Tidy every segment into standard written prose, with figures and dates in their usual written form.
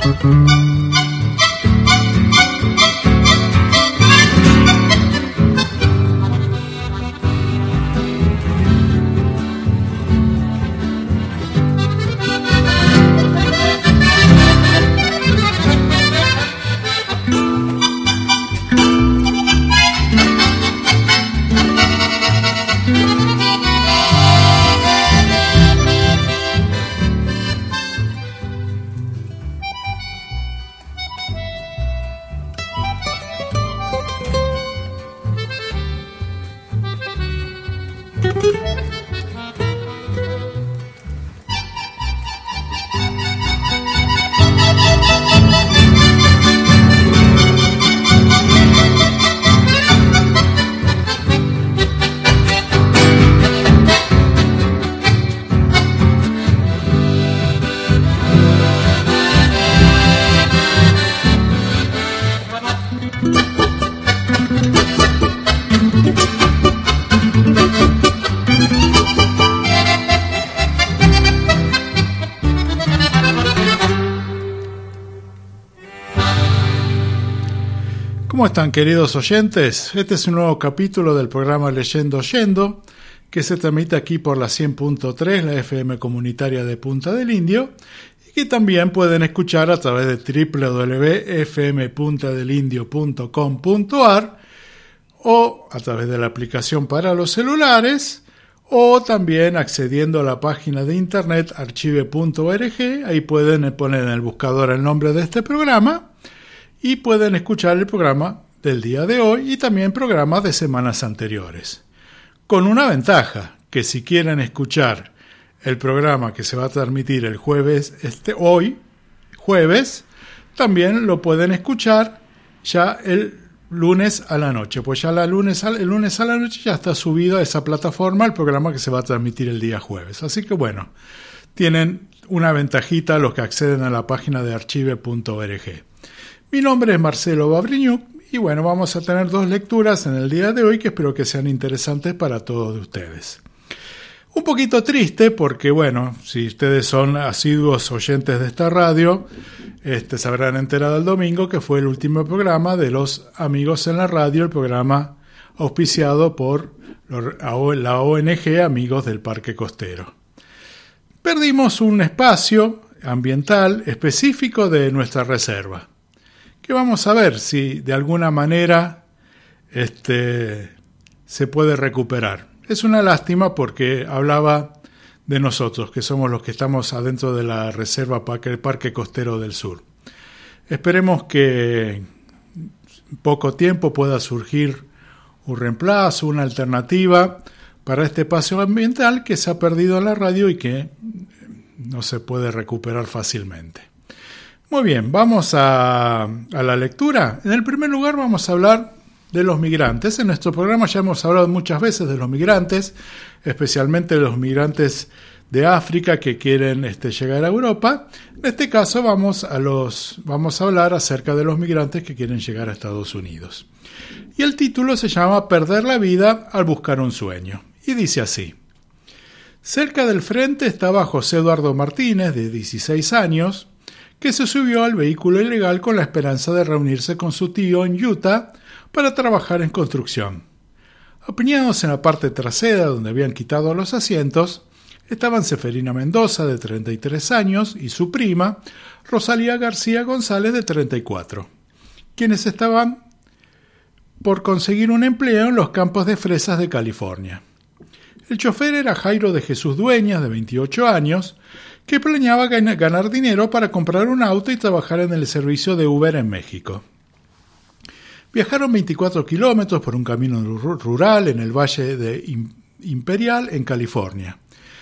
¿Cómo están, queridos oyentes? Este es un nuevo capítulo del programa Leyendo Yendo, que se transmite aquí por la 100.3, la FM comunitaria de Punta del Indio, y que también pueden escuchar a través de www.fmpuntadelindio.com.ar o a través de la aplicación para los celulares, o también accediendo a la página de internet archive.org. Ahí pueden poner en el buscador el nombre de este programa y pueden escuchar el programa del día de hoy y también programas de semanas anteriores. Con una ventaja, que si quieren escuchar el programa que se va a transmitir el jueves, hoy, jueves, también lo pueden escuchar ya el lunes a la noche, pues ya el lunes a la noche ya está subido a esa plataforma el programa que se va a transmitir el día jueves. Así que bueno, tienen una ventajita los que acceden a la página de archive.org. Mi nombre es Marcelo Babriñuk y bueno, vamos a tener dos lecturas en el día de hoy que espero que sean interesantes para todos ustedes. Un poquito triste porque bueno, si ustedes son asiduos oyentes de esta radio, se habrán enterado el domingo que fue el último programa de los Amigos en la Radio, el programa auspiciado por la ONG Amigos del Parque Costero. Perdimos un espacio ambiental específico de nuestra reserva, que vamos a ver si de alguna manera se puede recuperar. Es una lástima porque hablaba de nosotros, que somos los que estamos adentro de la reserva Parque Costero del Sur. Esperemos que en poco tiempo pueda surgir un reemplazo, una alternativa para este espacio ambiental que se ha perdido en la radio y que no se puede recuperar fácilmente. Muy bien, vamos a la lectura. En el primer lugar vamos a hablar de los migrantes. En nuestro programa ya hemos hablado muchas veces de los migrantes, especialmente de los migrantes de África que quieren llegar a Europa. En este caso vamos a hablar acerca de los migrantes que quieren llegar a Estados Unidos. Y el título se llama Perder la vida al buscar un sueño. Y dice así: cerca del frente estaba José Eduardo Martínez, de 16 años, que se subió al vehículo ilegal con la esperanza de reunirse con su tío en Utah para trabajar en construcción. Apiñados en la parte trasera donde habían quitado los asientos, estaban Seferina Mendoza, de 33 años, y su prima, Rosalía García González, de 34, quienes estaban por conseguir un empleo en los campos de fresas de California. El chofer era Jairo de Jesús Dueñas, de 28 años, que planeaba ganar dinero para comprar un auto y trabajar en el servicio de Uber en México. Viajaron 24 kilómetros por un camino rural en el Valle de Imperial, en California,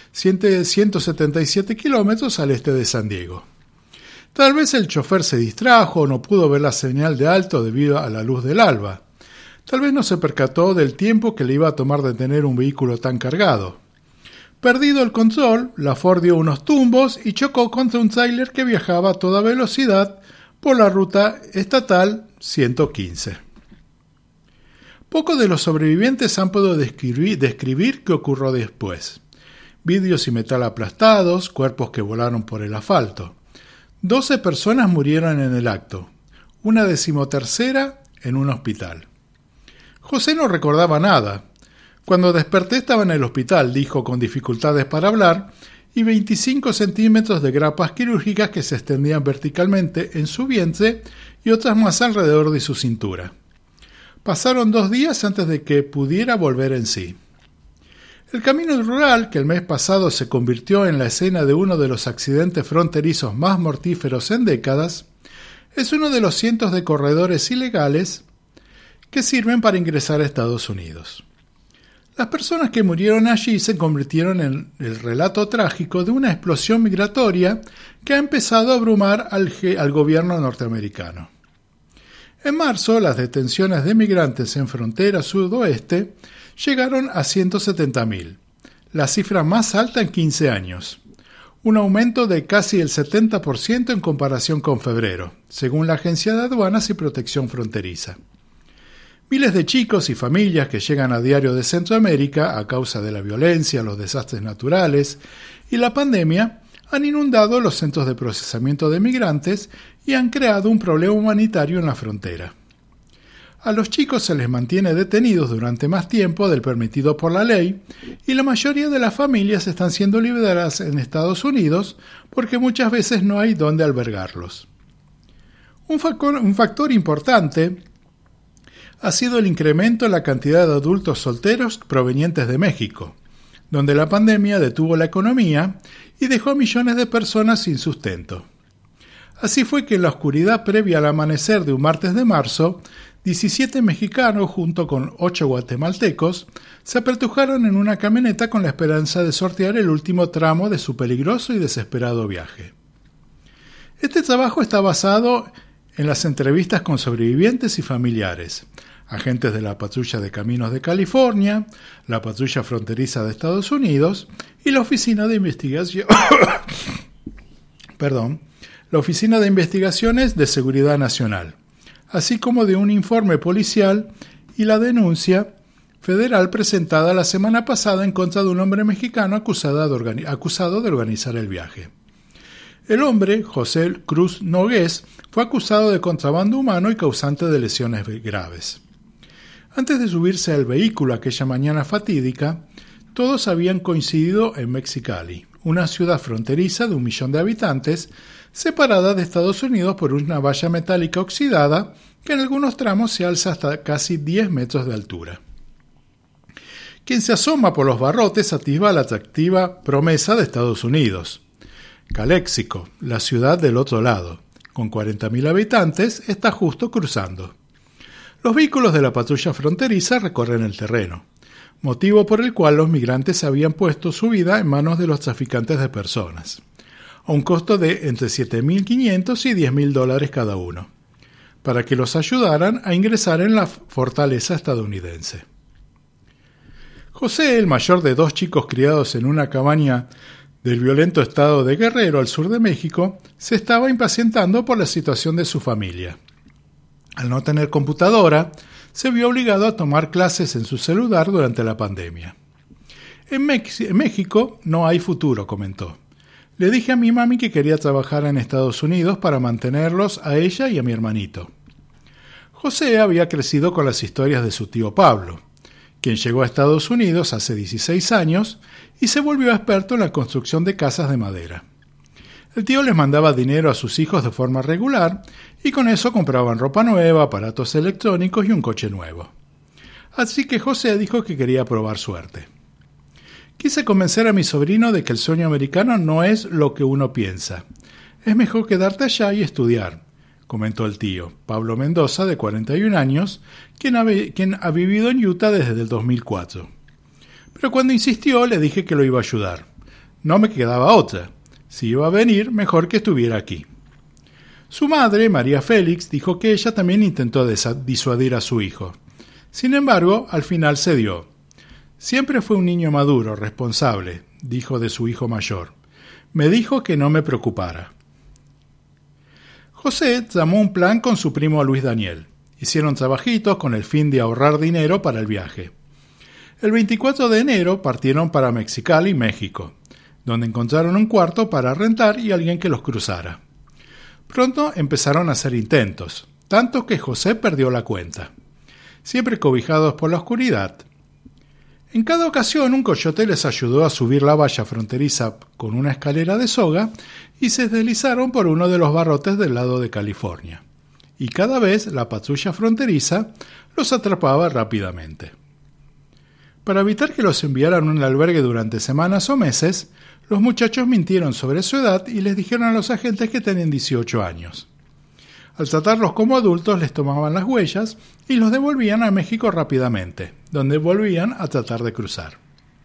177 kilómetros al este de San Diego. Tal vez el chofer se distrajo o no pudo ver la señal de alto debido a la luz del alba. Tal vez no se percató del tiempo que le iba a tomar detener un vehículo tan cargado. Perdido el control, la Ford dio unos tumbos y chocó contra un tráiler que viajaba a toda velocidad por la ruta estatal 115. Pocos de los sobrevivientes han podido describir qué ocurrió después. Vidrios y metal aplastados, cuerpos que volaron por el asfalto. 12 personas murieron en el acto, una 13ª en un hospital. José no recordaba nada. Cuando desperté estaba en el hospital, dijo con dificultades para hablar, y 25 centímetros de grapas quirúrgicas que se extendían verticalmente en su vientre y otras más alrededor de su cintura. Pasaron 2 días antes de que pudiera volver en sí. El camino rural, que el mes pasado se convirtió en la escena de uno de los accidentes fronterizos más mortíferos en décadas, es uno de los cientos de corredores ilegales que sirven para ingresar a Estados Unidos. Las personas que murieron allí se convirtieron en el relato trágico de una explosión migratoria que ha empezado a abrumar al gobierno norteamericano. En marzo, las detenciones de migrantes en frontera sudoeste llegaron a 170.000, la cifra más alta en 15 años, un aumento de casi el 70% en comparación con febrero, según la Agencia de Aduanas y Protección Fronteriza. Miles de chicos y familias que llegan a diario de Centroamérica a causa de la violencia, los desastres naturales y la pandemia han inundado los centros de procesamiento de migrantes y han creado un problema humanitario en la frontera. A los chicos se les mantiene detenidos durante más tiempo del permitido por la ley y la mayoría de las familias están siendo liberadas en Estados Unidos porque muchas veces no hay dónde albergarlos. Un factor importante ha sido el incremento en la cantidad de adultos solteros provenientes de México, donde la pandemia detuvo la economía y dejó a millones de personas sin sustento. Así fue que en la oscuridad previa al amanecer de un martes de marzo, 17 mexicanos junto con 8 guatemaltecos se apertujaron en una camioneta con la esperanza de sortear el último tramo de su peligroso y desesperado viaje. Este trabajo está basado en las entrevistas con sobrevivientes y familiares, agentes de la Patrulla de Caminos de California, la Patrulla Fronteriza de Estados Unidos y la Oficina de Investigación la Oficina de Investigaciones de Seguridad Nacional, así como de un informe policial y la denuncia federal presentada la semana pasada en contra de un hombre mexicano acusado de organizar el viaje. El hombre, José Cruz Nogués, fue acusado de contrabando humano y causante de lesiones graves. Antes de subirse al vehículo aquella mañana fatídica, todos habían coincidido en Mexicali, una ciudad fronteriza de 1 millón de habitantes, separada de Estados Unidos por una valla metálica oxidada que en algunos tramos se alza hasta casi 10 metros de altura. Quien se asoma por los barrotes atisba la atractiva promesa de Estados Unidos. Caléxico, la ciudad del otro lado, con 40.000 habitantes, está justo cruzando. Los vehículos de la patrulla fronteriza recorren el terreno, motivo por el cual los migrantes habían puesto su vida en manos de los traficantes de personas, a un costo de entre $7.500 y $10.000 cada uno, para que los ayudaran a ingresar en la fortaleza estadounidense. José, el mayor de 2 chicos criados en una cabaña del violento estado de Guerrero al sur de México, se estaba impacientando por la situación de su familia. Al no tener computadora, se vio obligado a tomar clases en su celular durante la pandemia. En México no hay futuro, comentó. Le dije a mi mami que quería trabajar en Estados Unidos para mantenerlos a ella y a mi hermanito. José había crecido con las historias de su tío Pablo, quien llegó a Estados Unidos hace 16 años y se volvió experto en la construcción de casas de madera. El tío les mandaba dinero a sus hijos de forma regular y con eso compraban ropa nueva, aparatos electrónicos y un coche nuevo. Así que José dijo que quería probar suerte. Quise convencer a mi sobrino de que el sueño americano no es lo que uno piensa. Es mejor quedarte allá y estudiar, comentó el tío, Pablo Mendoza, de 41 años, quien ha vivido en Utah desde el 2004. Pero cuando insistió le dije que lo iba a ayudar. No me quedaba otra. Si iba a venir, mejor que estuviera aquí. Su madre, María Félix, dijo que ella también intentó disuadir a su hijo. Sin embargo, al final cedió. Siempre fue un niño maduro, responsable, dijo de su hijo mayor. Me dijo que no me preocupara. José tramó un plan con su primo Luis Daniel. Hicieron trabajitos con el fin de ahorrar dinero para el viaje. El 24 de enero partieron para Mexicali, México, donde encontraron un cuarto para rentar y alguien que los cruzara. Pronto empezaron a hacer intentos, tanto que José perdió la cuenta, siempre cobijados por la oscuridad. En cada ocasión un coyote les ayudó a subir la valla fronteriza con una escalera de soga y se deslizaron por uno de los barrotes del lado de California. Y cada vez la patrulla fronteriza los atrapaba rápidamente. Para evitar que los enviaran a un albergue durante semanas o meses, los muchachos mintieron sobre su edad y les dijeron a los agentes que tenían 18 años. Al tratarlos como adultos les tomaban las huellas y los devolvían a México rápidamente, donde volvían a tratar de cruzar.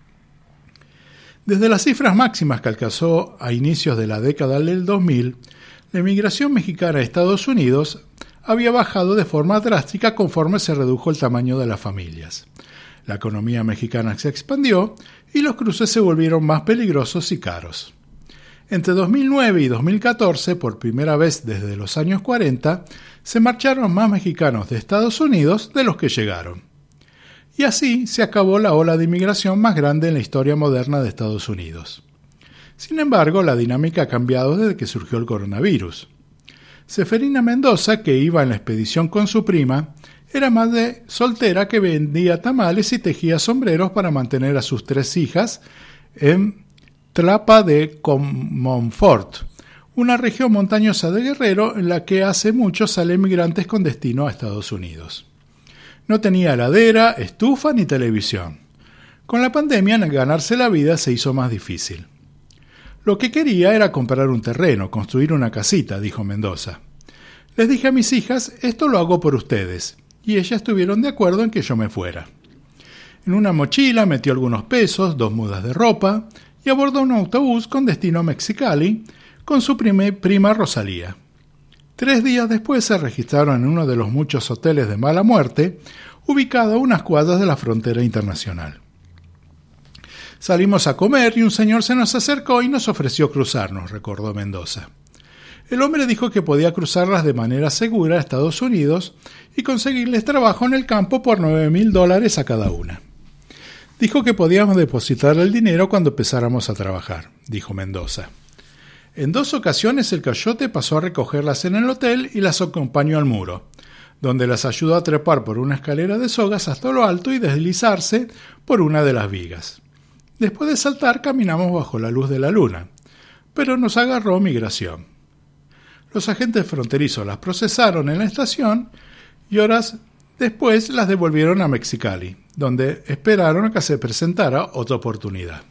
Desde las cifras máximas que alcanzó a inicios de la década del 2000, la inmigración mexicana a Estados Unidos había bajado de forma drástica conforme se redujo el tamaño de las familias. La economía mexicana se expandió y los cruces se volvieron más peligrosos y caros. Entre 2009 y 2014, por primera vez desde los años 40, se marcharon más mexicanos de Estados Unidos de los que llegaron. Y así se acabó la ola de inmigración más grande en la historia moderna de Estados Unidos. Sin embargo, la dinámica ha cambiado desde que surgió el coronavirus. Seferina Mendoza, que iba en la expedición con su prima, era madre soltera que vendía tamales y tejía sombreros para mantener a sus 3 hijas en Tlapa de Comonfort, una región montañosa de Guerrero en la que hace mucho salen migrantes con destino a Estados Unidos. No tenía heladera, estufa ni televisión. Con la pandemia, ganarse la vida se hizo más difícil. Lo que quería era comprar un terreno, construir una casita, dijo Mendoza. Les dije a mis hijas, esto lo hago por ustedes, y ellas estuvieron de acuerdo en que yo me fuera. En una mochila metió algunos pesos, 2 mudas de ropa, y abordó un autobús con destino a Mexicali con su prima Rosalía. 3 días después se registraron en uno de los muchos hoteles de mala muerte, ubicado a unas cuadras de la frontera internacional. Salimos a comer y un señor se nos acercó y nos ofreció cruzarnos, recordó Mendoza. El hombre dijo que podía cruzarlas de manera segura a Estados Unidos y conseguirles trabajo en el campo por $9,000 a cada una. Dijo que podíamos depositar el dinero cuando empezáramos a trabajar, dijo Mendoza. En 2 ocasiones el coyote pasó a recogerlas en el hotel y las acompañó al muro, donde las ayudó a trepar por una escalera de sogas hasta lo alto y deslizarse por una de las vigas. Después de saltar caminamos bajo la luz de la luna, pero nos agarró migración. Los agentes fronterizos las procesaron en la estación y horas después las devolvieron a Mexicali, donde esperaron a que se presentara otra oportunidad.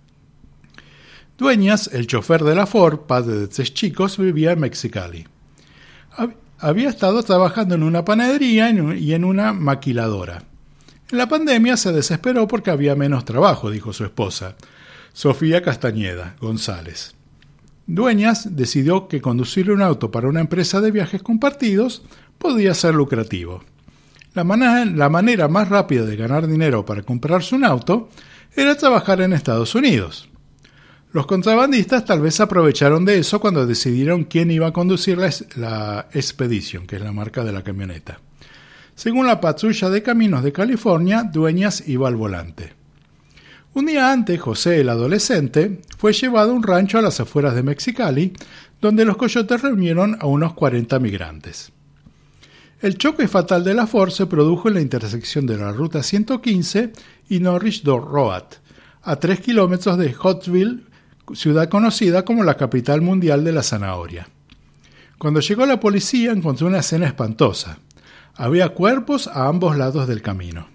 Dueñas, el chofer de la Ford, padre de 3 chicos, vivía en Mexicali. Había estado trabajando en una panadería y en una maquiladora. En la pandemia se desesperó porque había menos trabajo, dijo su esposa, Sofía Castañeda González. Dueñas decidió que conducir un auto para una empresa de viajes compartidos podía ser lucrativo. La manera más rápida de ganar dinero para comprarse un auto era trabajar en Estados Unidos. Los contrabandistas tal vez aprovecharon de eso cuando decidieron quién iba a conducir la Expedition, que es la marca de la camioneta. Según la patrulla de caminos de California, Dueñas iba al volante. Un día antes, José, el adolescente, fue llevado a un rancho a las afueras de Mexicali, donde los coyotes reunieron a unos 40 migrantes. El choque fatal de la Ford se produjo en la intersección de la Ruta 115 y Norris Road, a 3 kilómetros de Huntsville, ciudad conocida como la capital mundial de la zanahoria. Cuando llegó la policía encontró una escena espantosa. Había cuerpos a ambos lados del camino.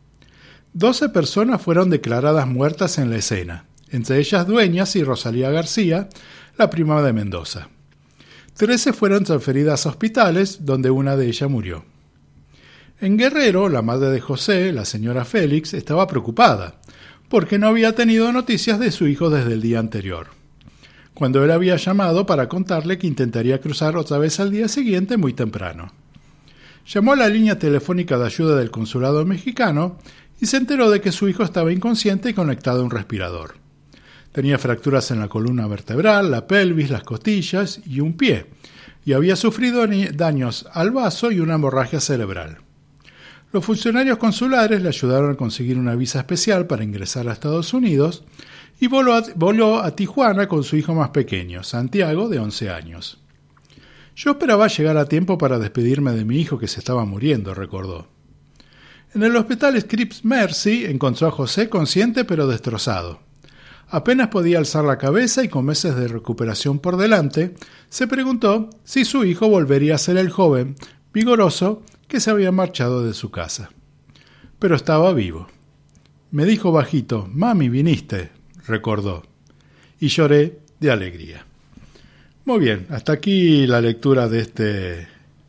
12 personas fueron declaradas muertas en la escena, entre ellas Dueñas y Rosalía García, la prima de Mendoza. 13 fueron transferidas a hospitales, donde una de ellas murió. En Guerrero, la madre de José, la señora Félix, estaba preocupada, porque no había tenido noticias de su hijo desde el día anterior, cuando él había llamado para contarle que intentaría cruzar otra vez al día siguiente muy temprano. Llamó a la línea telefónica de ayuda del consulado mexicano y se enteró de que su hijo estaba inconsciente y conectado a un respirador. Tenía fracturas en la columna vertebral, la pelvis, las costillas y un pie, y había sufrido daños al vaso y una hemorragia cerebral. Los funcionarios consulares le ayudaron a conseguir una visa especial para ingresar a Estados Unidos y voló a Tijuana con su hijo más pequeño, Santiago, de 11 años. Yo esperaba llegar a tiempo para despedirme de mi hijo que se estaba muriendo, recordó. En el hospital Scripps Mercy encontró a José consciente pero destrozado. Apenas podía alzar la cabeza y con meses de recuperación por delante, se preguntó si su hijo volvería a ser el joven, vigoroso, que se había marchado de su casa. Pero estaba vivo. Me dijo bajito, «Mami, viniste», recordó, y lloré de alegría. Muy bien, hasta aquí la lectura de este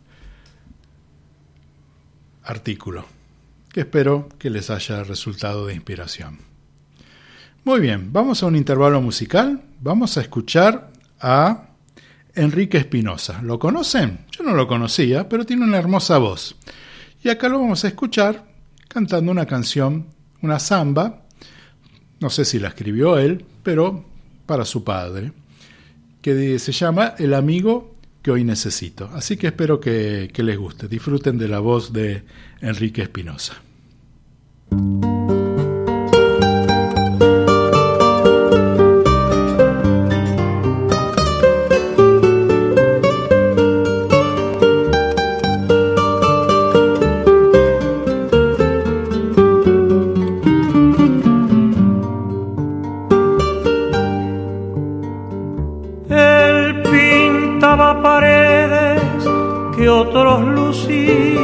artículo, que espero que les haya resultado de inspiración. Muy bien, vamos a un intervalo musical. Vamos a escuchar a Enrique Espinosa. ¿Lo conocen? Yo no lo conocía, pero tiene una hermosa voz. Y acá lo vamos a escuchar cantando una canción, una samba, no sé si la escribió él, pero para su padre, que se llama El amigo que hoy necesito. Así que espero que les guste. Disfruten de la voz de Enrique Espinosa. Paredes que otros lucía,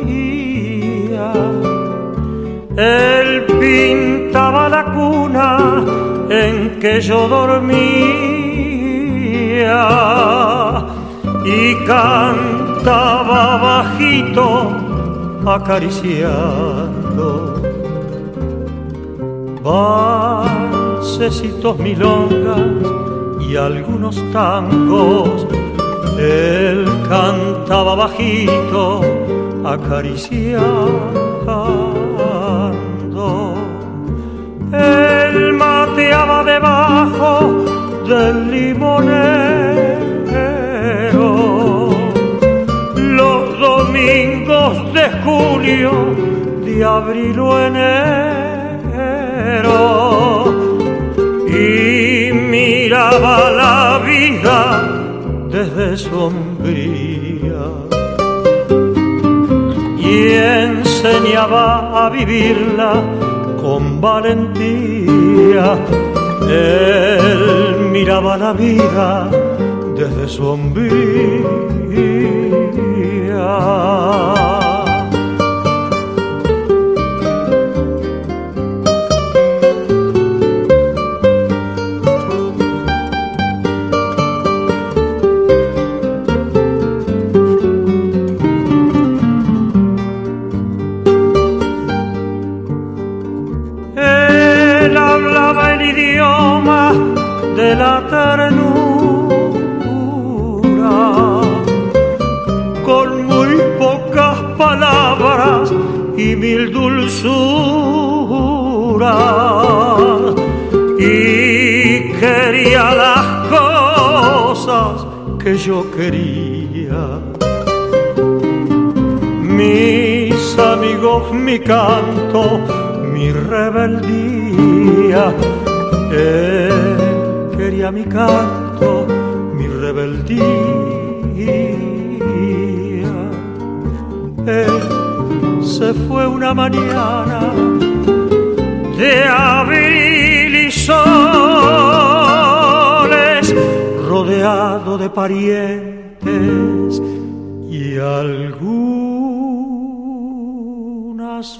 él pintaba la cuna en que yo dormía y cantaba bajito acariciando valsecitos, milongas y algunos tangos. Él cantaba bajito, acariciando. Él mateaba debajo del limonero los domingos de julio, de abril o enero, y miraba la vida desde su hombría y enseñaba a vivirla con valentía. Él miraba la vida desde su hombría. De la ternura, con muy pocas palabras y mil dulzuras, y quería las cosas que yo quería. Mis amigos, mi canto, mi rebeldía. Quería mi canto, mi rebeldía. Él se fue una mañana de abril y soles, rodeado de parientes y algunas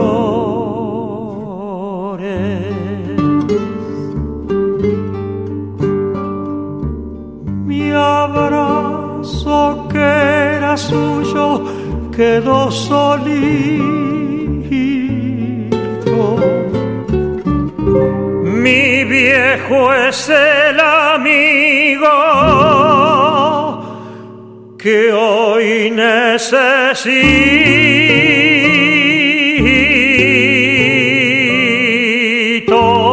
flores. Mi abrazo que era suyo quedó solito. Mi viejo es el amigo que hoy necesito.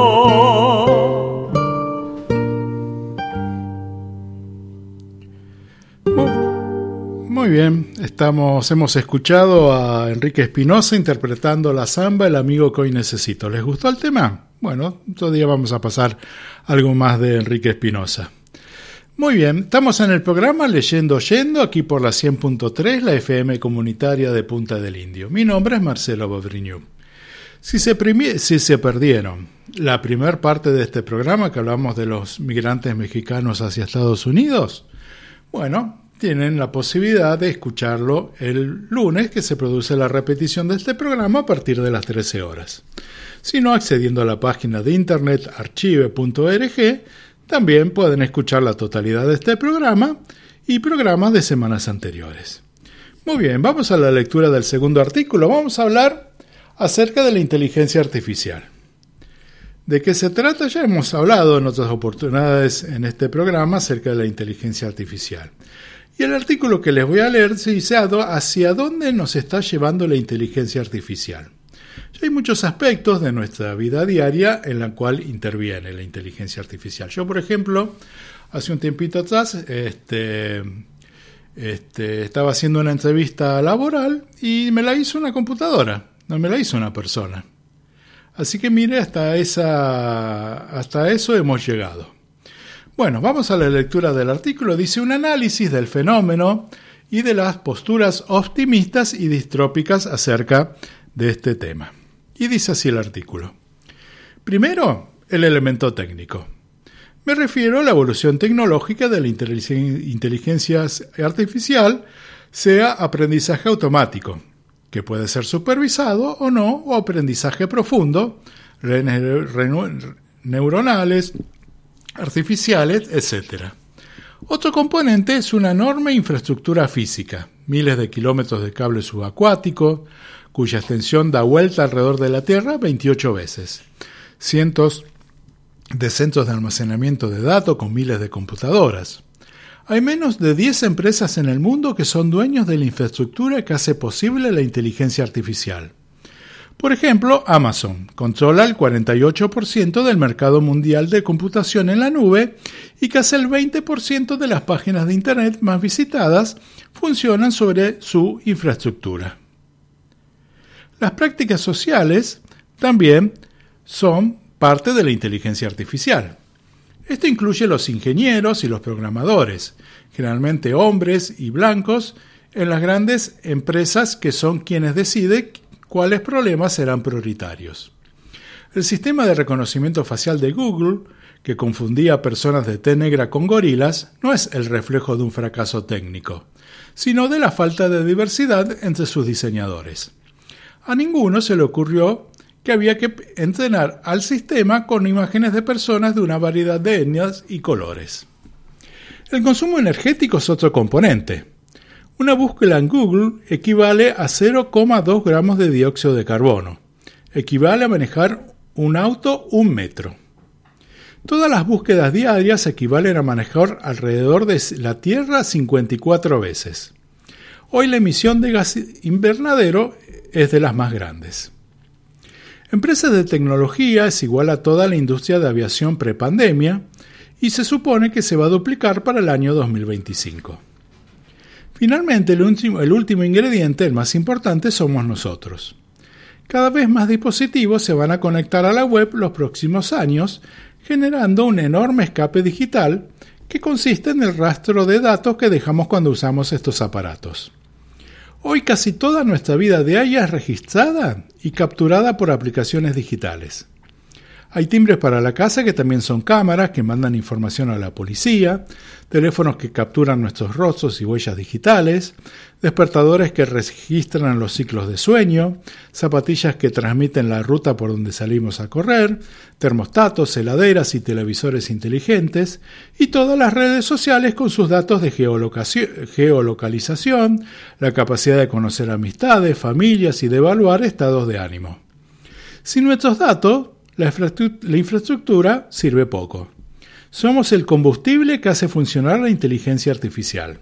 Muy bien, hemos escuchado a Enrique Espinosa interpretando la samba El amigo que hoy necesito. ¿Les gustó el tema? Bueno, otro día vamos a pasar algo más de Enrique Espinosa. Muy bien, estamos en el programa Leyendo Oyendo, aquí por la 100.3, la FM comunitaria de Punta del Indio. Mi nombre es Marcelo Bobriñú. Si se perdieron la primera parte de este programa, que hablamos de los migrantes mexicanos hacia Estados Unidos, bueno, tienen la posibilidad de escucharlo el lunes, que se produce la repetición de este programa a partir de las 13 horas. Si no, accediendo a la página de internet archive.org, también pueden escuchar la totalidad de este programa y programas de semanas anteriores. Muy bien, vamos a la lectura del segundo artículo. Vamos a hablar acerca de la inteligencia artificial. ¿De qué se trata? Ya hemos hablado en otras oportunidades en este programa acerca de la inteligencia artificial. Y el artículo que les voy a leer se dice hacia dónde nos está llevando la inteligencia artificial. Hay muchos aspectos de nuestra vida diaria en la cual interviene la inteligencia artificial. Yo, por ejemplo, hace un tiempito atrás estaba haciendo una entrevista laboral y me la hizo una computadora, no me la hizo una persona. Así que mire, hasta eso hemos llegado. Bueno, vamos a la lectura del artículo. Dice: un análisis del fenómeno y de las posturas optimistas y distrópicas acerca de este tema. Y dice así el artículo. Primero, el elemento técnico. Me refiero a la evolución tecnológica de la inteligencia artificial, sea aprendizaje automático, que puede ser supervisado o no, o aprendizaje profundo, redes neuronales, artificiales, etc. Otro componente es una enorme infraestructura física, miles de kilómetros de cable subacuático, cuya extensión da vuelta alrededor de la Tierra 28 veces, cientos de centros de almacenamiento de datos con miles de computadoras. Hay menos de 10 empresas en el mundo que son dueños de la infraestructura que hace posible la inteligencia artificial. Por ejemplo, Amazon controla el 48% del mercado mundial de computación en la nube y casi el 20% de las páginas de Internet más visitadas funcionan sobre su infraestructura. Las prácticas sociales también son parte de la inteligencia artificial. Esto incluye los ingenieros y los programadores, generalmente hombres y blancos, en las grandes empresas que son quienes deciden cuáles problemas serán prioritarios. El sistema de reconocimiento facial de Google, que confundía a personas de tez negra con gorilas, no es el reflejo de un fracaso técnico, sino de la falta de diversidad entre sus diseñadores. A ninguno se le ocurrió que había que entrenar al sistema con imágenes de personas de una variedad de etnias y colores. El consumo energético es otro componente. Una búsqueda en Google equivale a 0,2 gramos de dióxido de carbono. Equivale a manejar un auto 1 metro. Todas las búsquedas diarias equivalen a manejar alrededor de la Tierra 54 veces. Hoy la emisión de gas invernadero es de las más grandes. Empresas de tecnología es igual a toda la industria de aviación prepandemia y se supone que se va a duplicar para el año 2025. Finalmente, el último ingrediente, el más importante, somos nosotros. Cada vez más dispositivos se van a conectar a la web los próximos años, generando un enorme escape digital que consiste en el rastro de datos que dejamos cuando usamos estos aparatos. Hoy casi toda nuestra vida diaria es registrada y capturada por aplicaciones digitales. Hay timbres para la casa que también son cámaras que mandan información a la policía, teléfonos que capturan nuestros rostros y huellas digitales, despertadores que registran los ciclos de sueño, zapatillas que transmiten la ruta por donde salimos a correr, termostatos, heladeras y televisores inteligentes, y todas las redes sociales con sus datos de geolocalización, la capacidad de conocer amistades, familias y de evaluar estados de ánimo. Sin nuestros datos, la infraestructura sirve poco. Somos el combustible que hace funcionar la inteligencia artificial.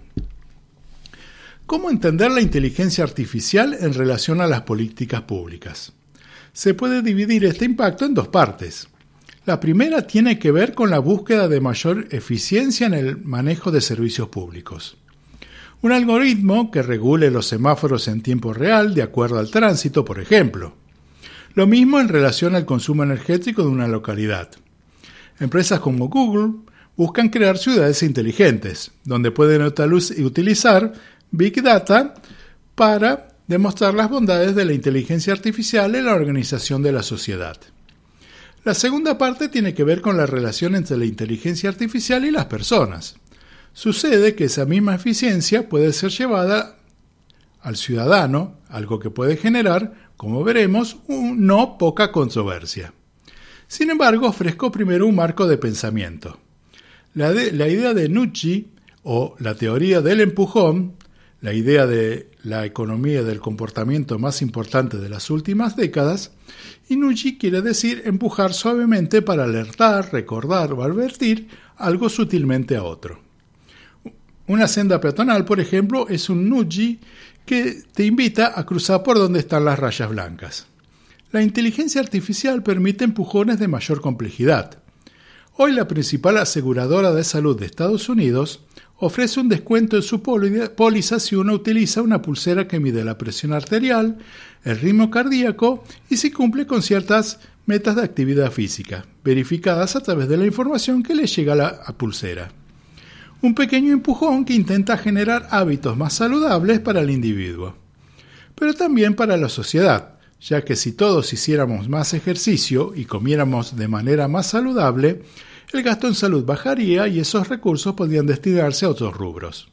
¿Cómo entender la inteligencia artificial en relación a las políticas públicas? Se puede dividir este impacto en dos partes. La primera tiene que ver con la búsqueda de mayor eficiencia en el manejo de servicios públicos. Un algoritmo que regule los semáforos en tiempo real de acuerdo al tránsito, por ejemplo. Lo mismo en relación al consumo energético de una localidad. Empresas como Google buscan crear ciudades inteligentes, donde pueden utilizar Big Data para demostrar las bondades de la inteligencia artificial en la organización de la sociedad. La segunda parte tiene que ver con la relación entre la inteligencia artificial y las personas. Sucede que esa misma eficiencia puede ser llevada al ciudadano, algo que puede generar, como veremos, no poca controversia. Sin embargo, ofrezco primero un marco de pensamiento. La idea de Nucci, o la teoría del empujón, la idea de la economía del comportamiento más importante de las últimas décadas, y Nucci quiere decir empujar suavemente para alertar, recordar o advertir algo sutilmente a otro. Una senda peatonal, por ejemplo, es un nudge que te invita a cruzar por donde están las rayas blancas. La inteligencia artificial permite empujones de mayor complejidad. Hoy la principal aseguradora de salud de Estados Unidos ofrece un descuento en su póliza si uno utiliza una pulsera que mide la presión arterial, el ritmo cardíaco y si cumple con ciertas metas de actividad física, verificadas a través de la información que le llega a la pulsera. Un pequeño empujón que intenta generar hábitos más saludables para el individuo, pero también para la sociedad, ya que si todos hiciéramos más ejercicio y comiéramos de manera más saludable, el gasto en salud bajaría y esos recursos podrían destinarse a otros rubros.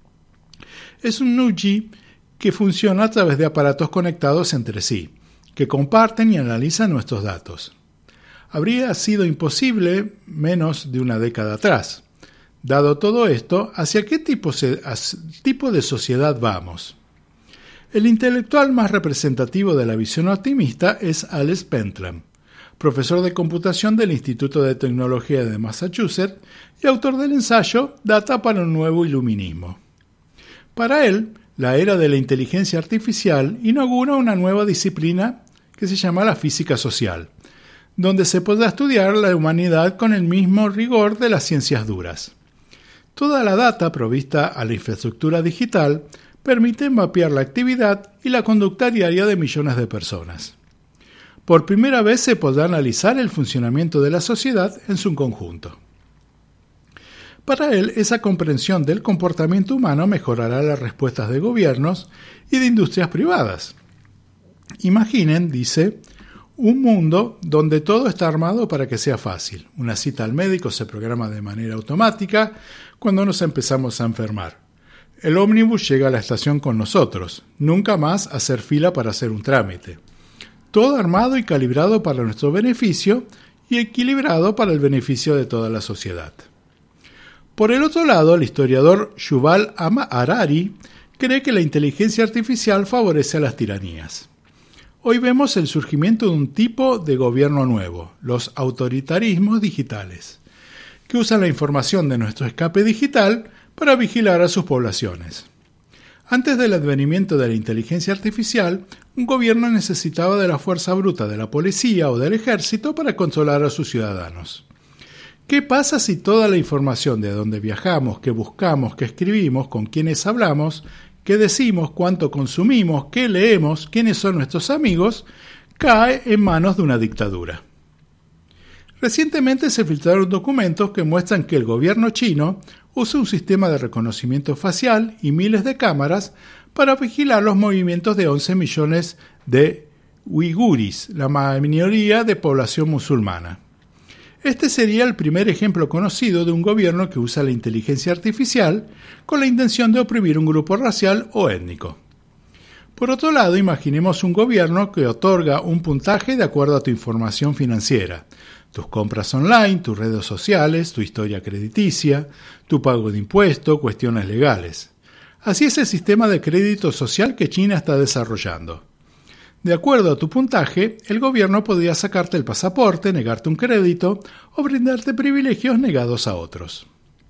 Es un nudge que funciona a través de aparatos conectados entre sí, que comparten y analizan nuestros datos. Habría sido imposible menos de una década atrás. Dado todo esto, ¿hacia qué tipo de sociedad vamos? El intelectual más representativo de la visión optimista es Alex Pentland, profesor de computación del Instituto de Tecnología de Massachusetts y autor del ensayo Data para un nuevo iluminismo. Para él, la era de la inteligencia artificial inaugura una nueva disciplina que se llama la física social, donde se podrá estudiar la humanidad con el mismo rigor de las ciencias duras. Toda la data provista a la infraestructura digital permite mapear la actividad y la conducta diaria de millones de personas. Por primera vez se podrá analizar el funcionamiento de la sociedad en su conjunto. Para él, esa comprensión del comportamiento humano mejorará las respuestas de gobiernos y de industrias privadas. Imaginen, dice, un mundo donde todo está armado para que sea fácil. Una cita al médico se programa de manera automática cuando nos empezamos a enfermar. El ómnibus llega a la estación con nosotros, nunca más hacer fila para hacer un trámite. Todo armado y calibrado para nuestro beneficio y equilibrado para el beneficio de toda la sociedad. Por el otro lado, el historiador Yuval Harari cree que la inteligencia artificial favorece a las tiranías. Hoy vemos el surgimiento de un tipo de gobierno nuevo, los autoritarismos digitales, que usan la información de nuestro escape digital para vigilar a sus poblaciones. Antes del advenimiento de la inteligencia artificial, un gobierno necesitaba de la fuerza bruta de la policía o del ejército para controlar a sus ciudadanos. ¿Qué pasa si toda la información de dónde viajamos, qué buscamos, qué escribimos, con quiénes hablamos, qué decimos, cuánto consumimos, qué leemos, quiénes son nuestros amigos, cae en manos de una dictadura? Recientemente se filtraron documentos que muestran que el gobierno chino usa un sistema de reconocimiento facial y miles de cámaras para vigilar los movimientos de 11 millones de uiguris, la minoría de población musulmana. Este sería el primer ejemplo conocido de un gobierno que usa la inteligencia artificial con la intención de oprimir un grupo racial o étnico. Por otro lado, imaginemos un gobierno que otorga un puntaje de acuerdo a tu información financiera, tus compras online, tus redes sociales, tu historia crediticia, tu pago de impuestos, cuestiones legales. Así es el sistema de crédito social que China está desarrollando. De acuerdo a tu puntaje, el gobierno podría sacarte el pasaporte, negarte un crédito o brindarte privilegios negados a otros.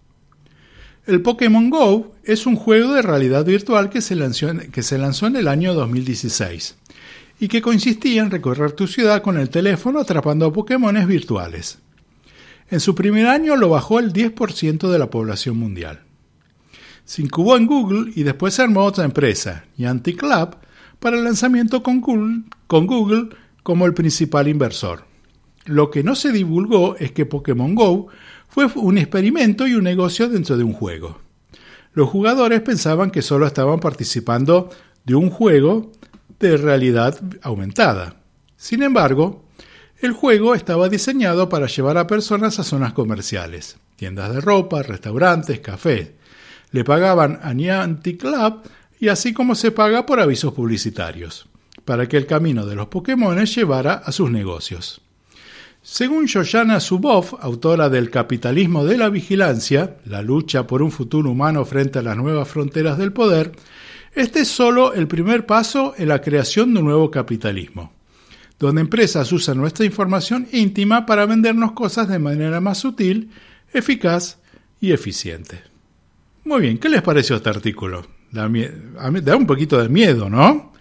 El Pokémon Go es un juego de realidad virtual que se lanzó en el año 2016 y que consistía en recorrer tu ciudad con el teléfono atrapando a Pokémones virtuales. En su primer año lo bajó el 10% de la población mundial. Se incubó en Google y después se armó otra empresa, Niantic Lab, para el lanzamiento con Google como el principal inversor. Lo que no se divulgó es que Pokémon Go Fue un experimento y un negocio dentro de un juego. Los jugadores pensaban que solo estaban participando de un juego de realidad aumentada. Sin embargo, el juego estaba diseñado para llevar a personas a zonas comerciales, tiendas de ropa, restaurantes, cafés. Le pagaban a Niantic Club y así como se paga por avisos publicitarios, para que el camino de los Pokémones llevara a sus negocios. Según Shoshana Zuboff, autora del Capitalismo de la Vigilancia, la lucha por un futuro humano frente a las nuevas fronteras del poder, este es solo el primer paso en la creación de un nuevo capitalismo, donde empresas usan nuestra información íntima para vendernos cosas de manera más sutil, eficaz y eficiente. Muy bien, ¿qué les pareció este artículo? Da un poquito de miedo, ¿no?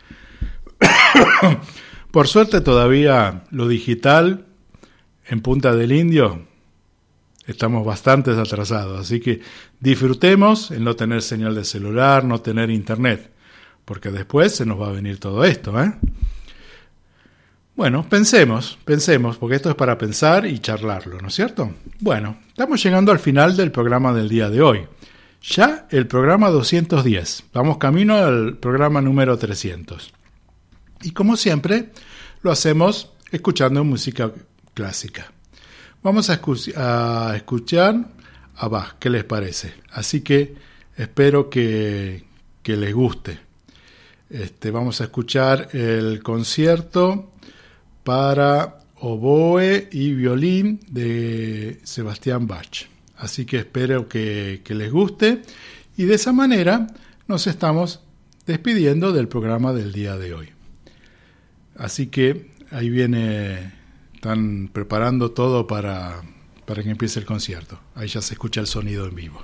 Por suerte todavía lo digital en Punta del Indio estamos bastante atrasados, así que disfrutemos en no tener señal de celular, no tener internet, porque después se nos va a venir todo esto, ¿eh? Bueno, pensemos, porque esto es para pensar y charlarlo, ¿no es cierto? Bueno, estamos llegando al final del programa del día de hoy. Ya el programa 210. Vamos camino al programa número 300. Y como siempre, lo hacemos escuchando música clásica. Vamos a escuchar a Bach, ¿qué les parece? Así que espero que les guste. Vamos a escuchar el concierto para oboe y violín de Sebastián Bach. Así que espero que les guste y de esa manera nos estamos despidiendo del programa del día de hoy. Así que ahí están preparando todo para que empiece el concierto. Ahí ya se escucha el sonido en vivo.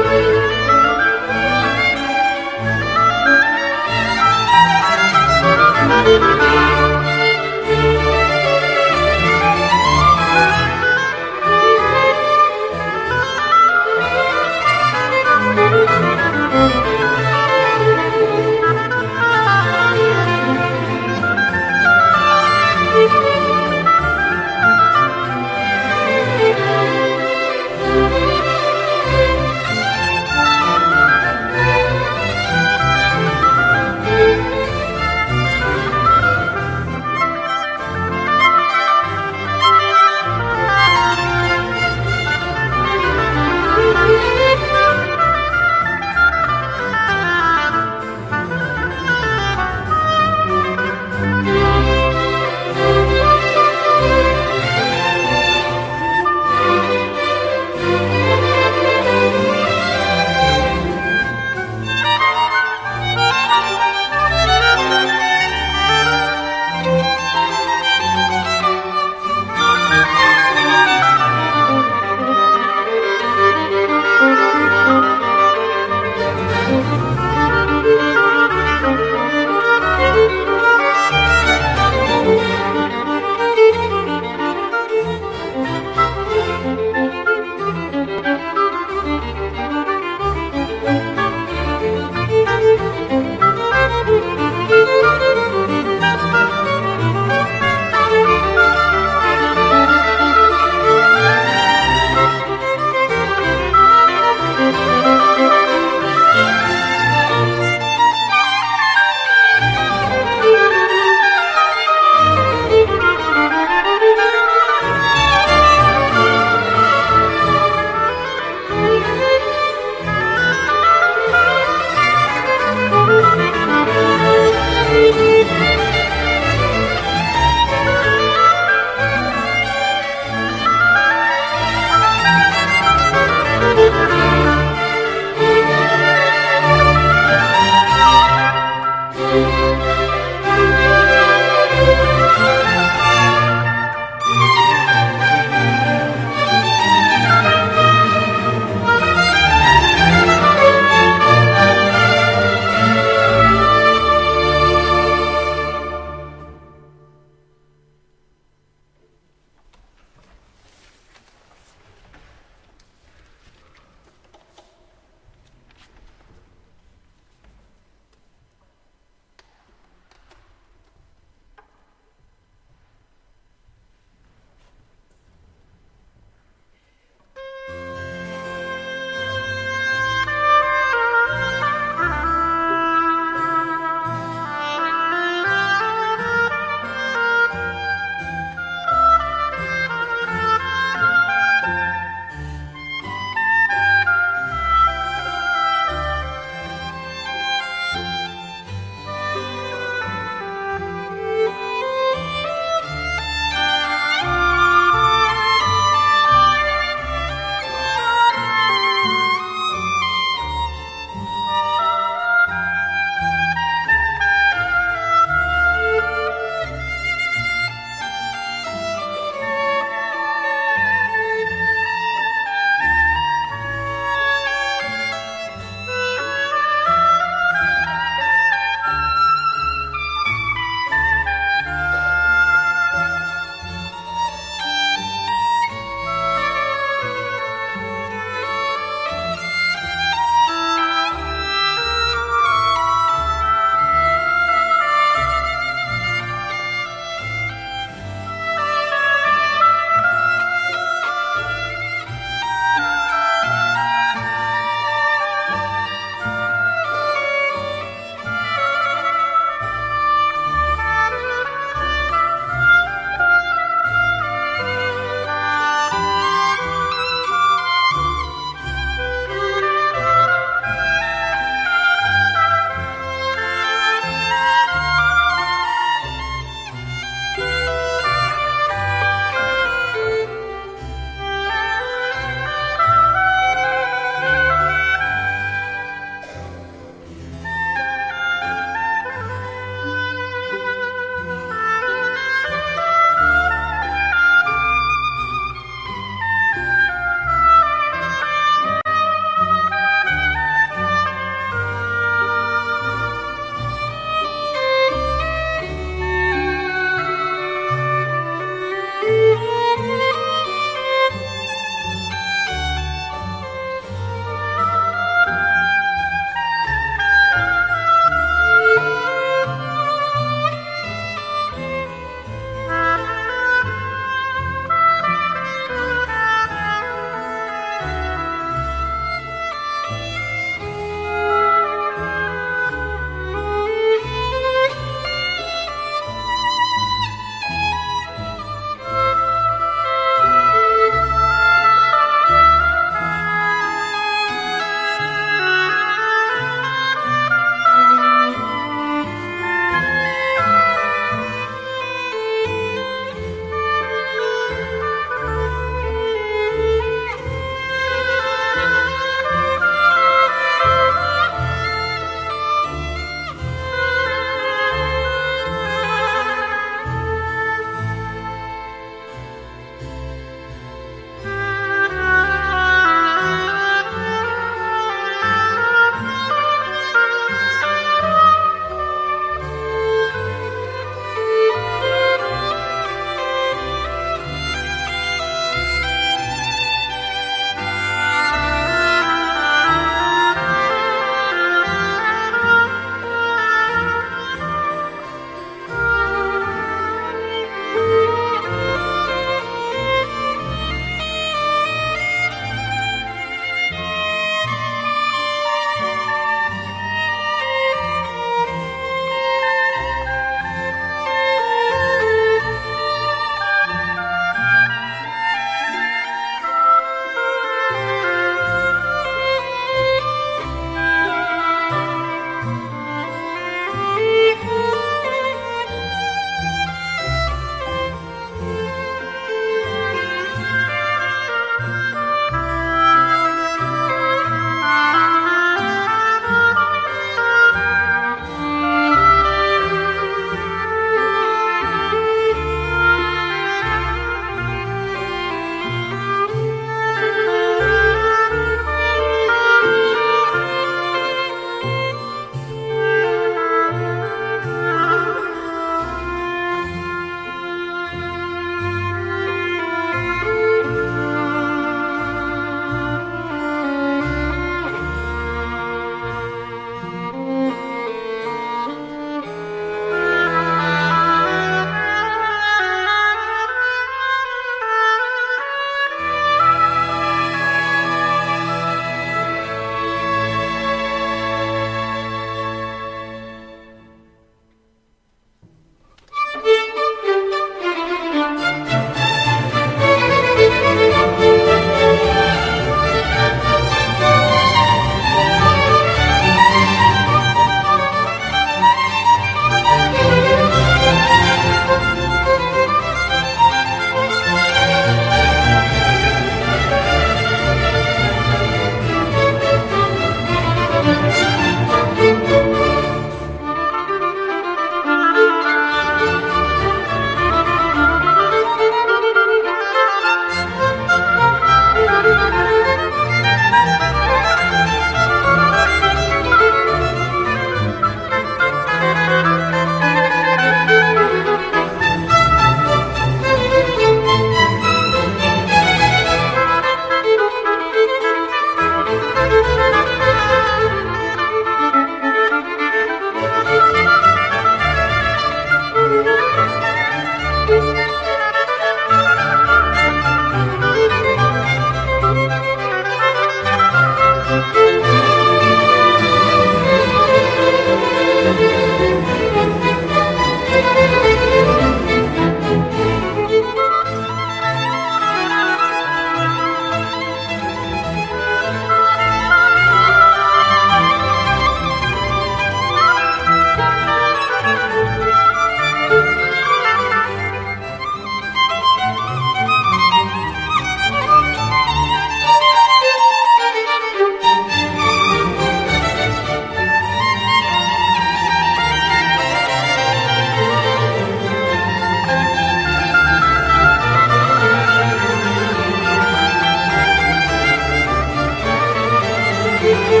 Thank you.